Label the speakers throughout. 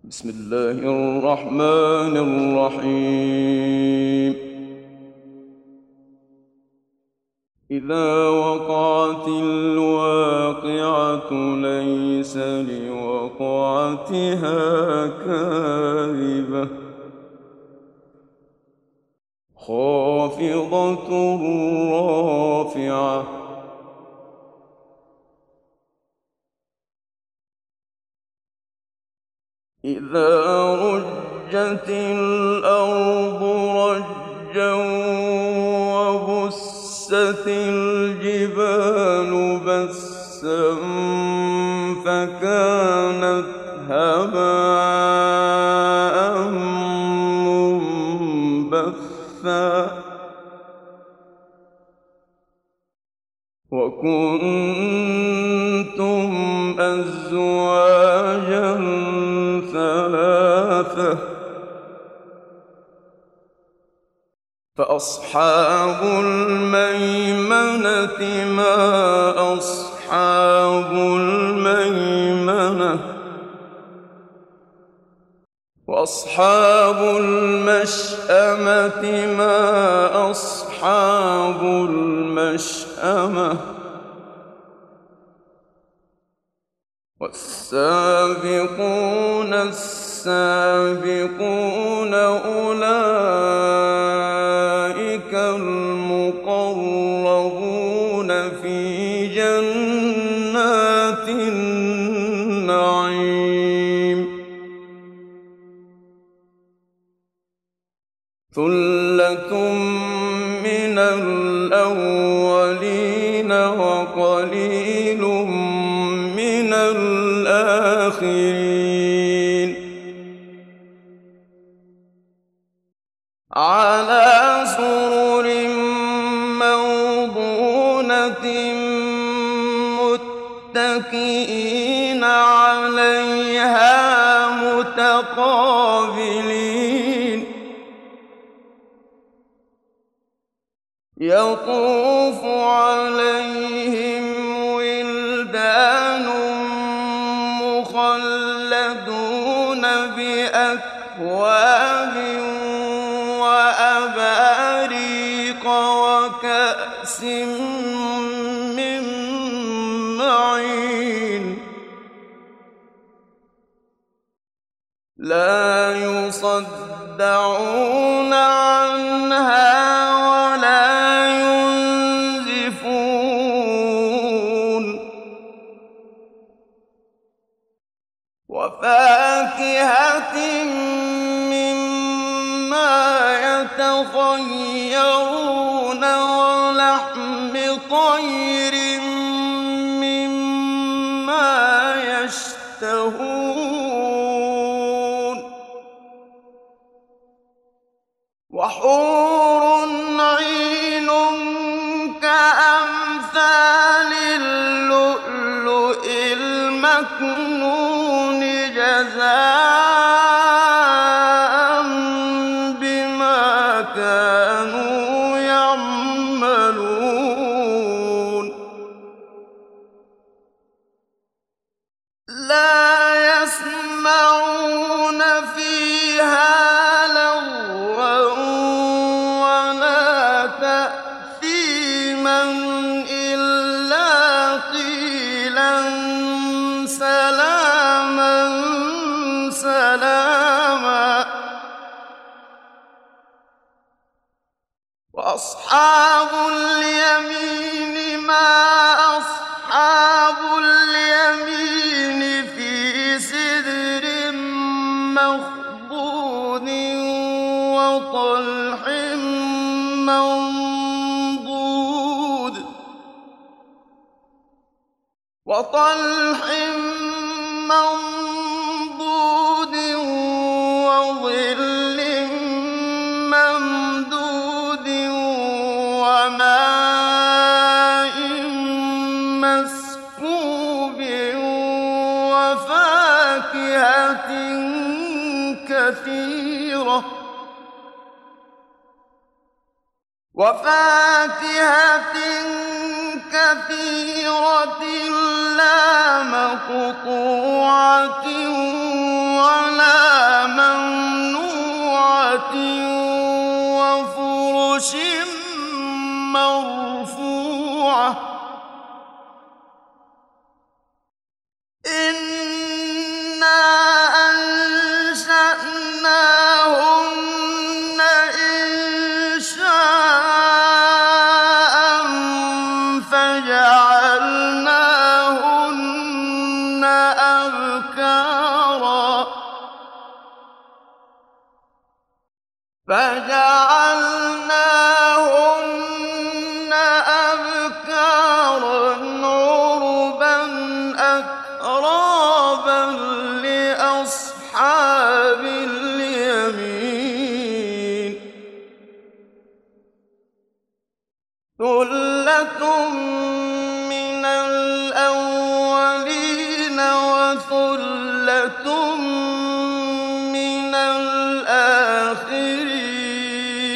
Speaker 1: بسم الله الرحمن الرحيم. إذا وقعت الواقعة ليس لوقعتها كاذبة خافضة رافعة إذا رجت الأرض رجا وبست الجبال بسا فكانت هباء منبثا وكنتم أزواجا ثلاثة فأصحاب الميمنة ما أصحاب الميمنة وأصحاب المشأمة ما أصحاب المشأمة والسابقون السابقون أولئك المقربون في جنات النعيم ثلة من الأولين وقليل من الآخرين على سرر موضونة متكئين عليها متقابلين يطوف عليهم ولدان مخلدون بأكواب وأباريق وكأس من معين لا يصدعون عنها ولا ينزفون وفاكهة مما يتخيرون ولحم طير مما يشتهون وحور عين كأمثال اللؤلؤ المكنون جزاء بما كانوا يعملون لا يسمعون فيها لغوا ولا تأثيما إلا قيلا سلاما سلاما وأصحاب اليمين ما أصحاب اليمين في سدر مخضود وطلح منضود وظل ممدود وماء مسكوب وفاكهة كثيرة لا مقطوعة ولا فجعلناهن أبكارا عربا أترابا لأصحاب اليمين ثلة من الأولين وثلة من الآخرين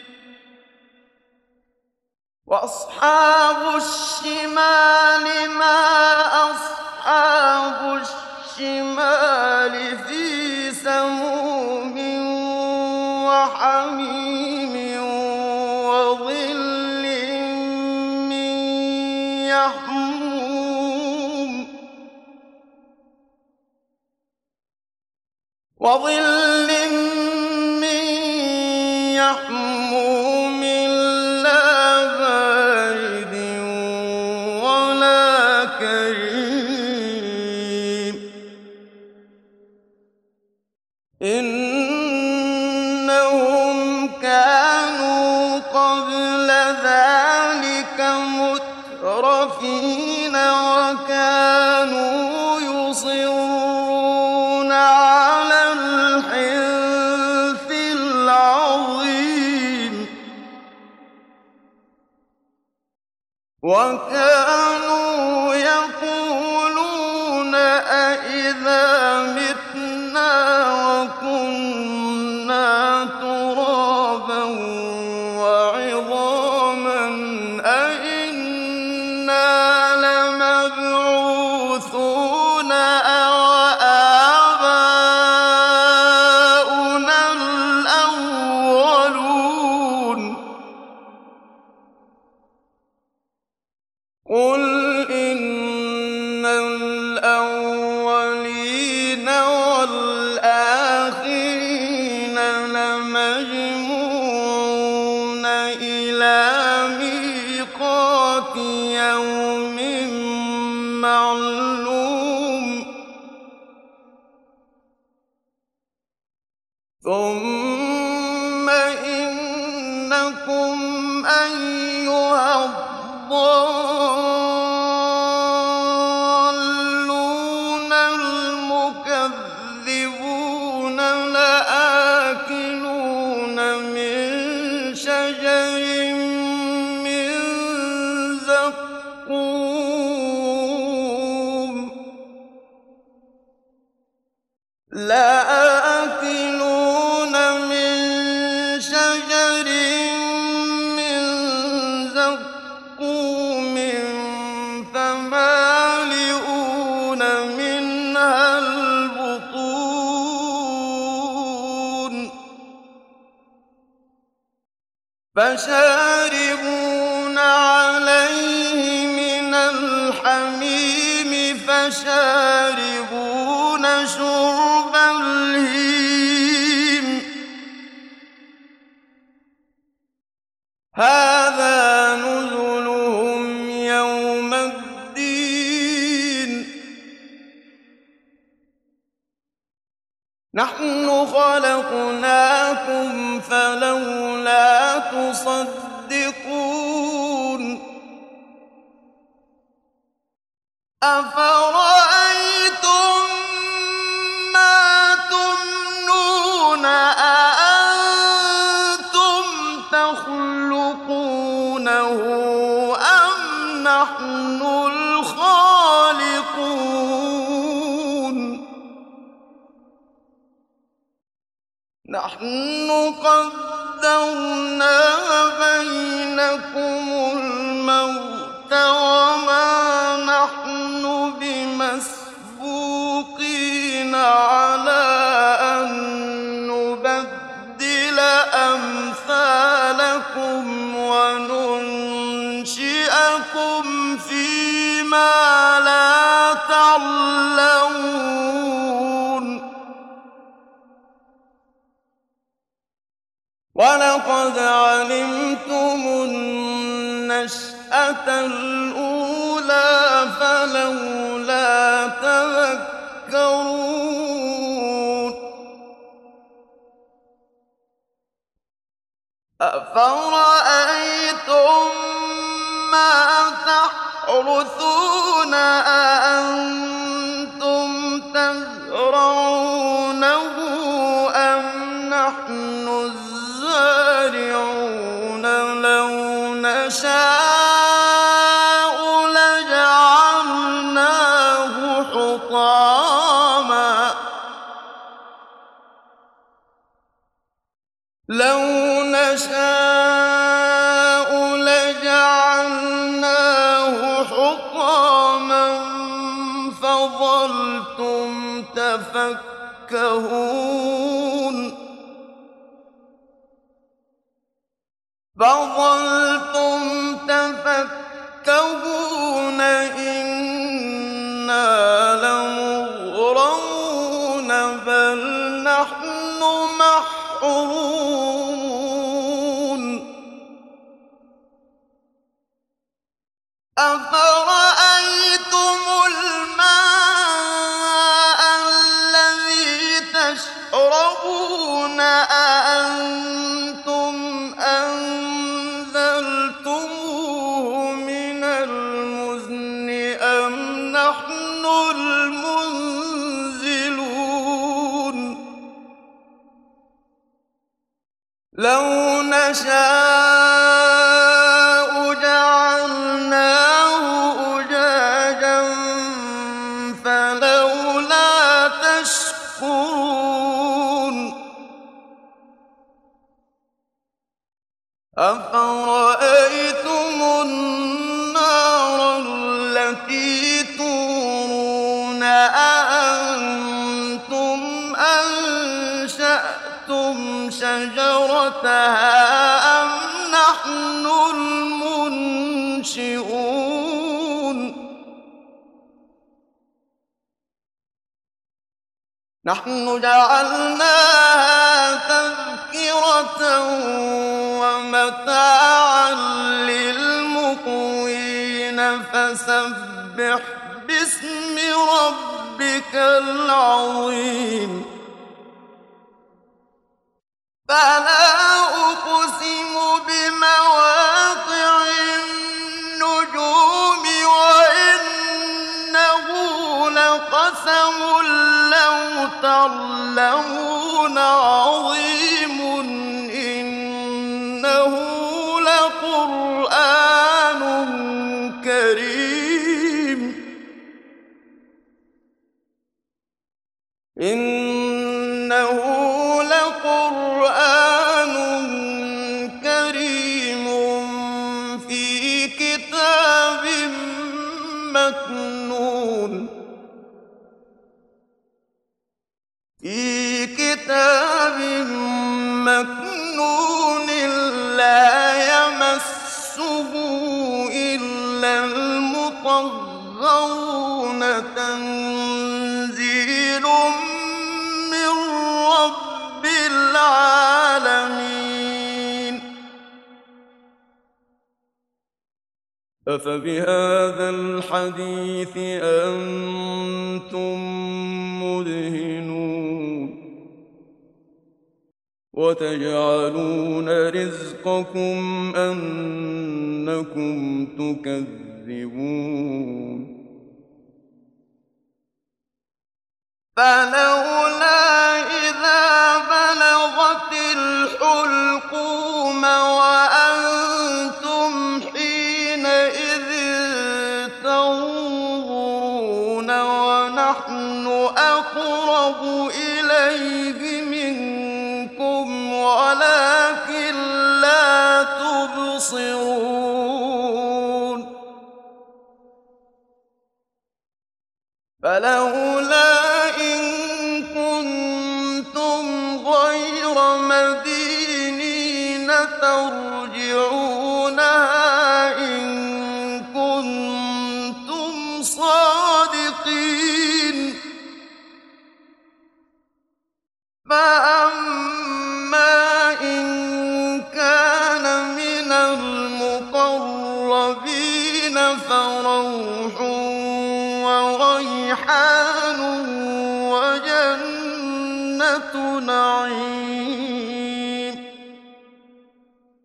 Speaker 1: وأصحاب الشمال ما أصحاب الشمال في سموم وحميم وظل من يحموم لا بارد ولا كريم إنهم كانوا قبل ذلك مترفين وكانوا يصرون على الحنث العظيم وكانوا يقولون أإذا متنا وكنا ترابا وعظاما أإنا لمبعوثون أو آباؤنا الأولون قل إن الأولين والآخرين لمجموعون إلى ميقات يوم معلوم ثم إنكم أيها الضالون المكذبون لآكلون من شجر من زقوم لآكلون من شجر من زقوم فمالئون منها البطون فشاربون عليه من الحميم فشاربون شرب الهيم هذا نزلهم يوم الدين نحن خلقناكم فلولا تصدقون أفرأيتم ما تمنون أأنتم تخلقونه أم نحن الخالقون نحن قدرنا بينكم الموت وما نحن بمسبوقين على أن نبدل أمثالكم وننشئكم فيما لا تعلمون ولقد علمتم النشأة الأولى فلولا تذكرون أفرأيتم ما تحرثون أأنتم تزرعونه أم نحن الزارعون لو نشاء لجعلناه حطاما فظلتم تفكهون إنا لمغرمون بل نحن محرومون أفرأيتم الماء الذي تشربون أأنتم أنزلتموه من المزن أم نحن المنزلون لو نشاء جعلناه أجاجا فلولا تشكرون أفرأيتم النار التي تورون أأنتم أنشأتم شجرتها أم نحن المنشئون نحن جعلناها تذكرة ومتاعا للمقوين فسبح باسم ربك العظيم فلا أقسم بمواقع النجوم وإنه لقسم لو تعلمون عظيم إنه لقرآن كريم إنه لقرآن كريم في كتاب مكنون لا يمسه إلا المطهرون تنزيل من رب العالمين أفبهذا الحديث أنتم مدهنون وتجعلون رزقكم أنكم تكذبون فلولا إذا بلغت الحلقوم وأنتم حينئذ تنظرون ونحن أقرب إليه منكم ولكن لا تبصرون فلولا إن كنتم غير مدينين ترجعونها إن كنتم صادقين فأما إن كان من المقربين فروح وريحان وجنة نعيم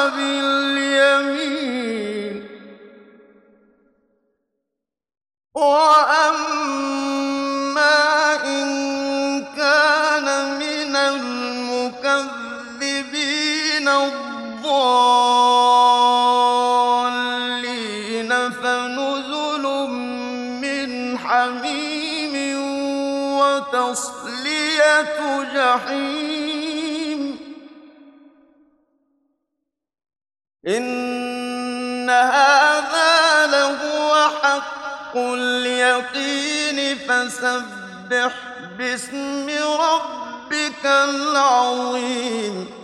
Speaker 1: أصحاب اليمين وأما إن كان من المكذبين الضالين فنزل من حميم وتصلية جحيم إن هذا لهو حق اليقين فسبح باسم ربك العظيم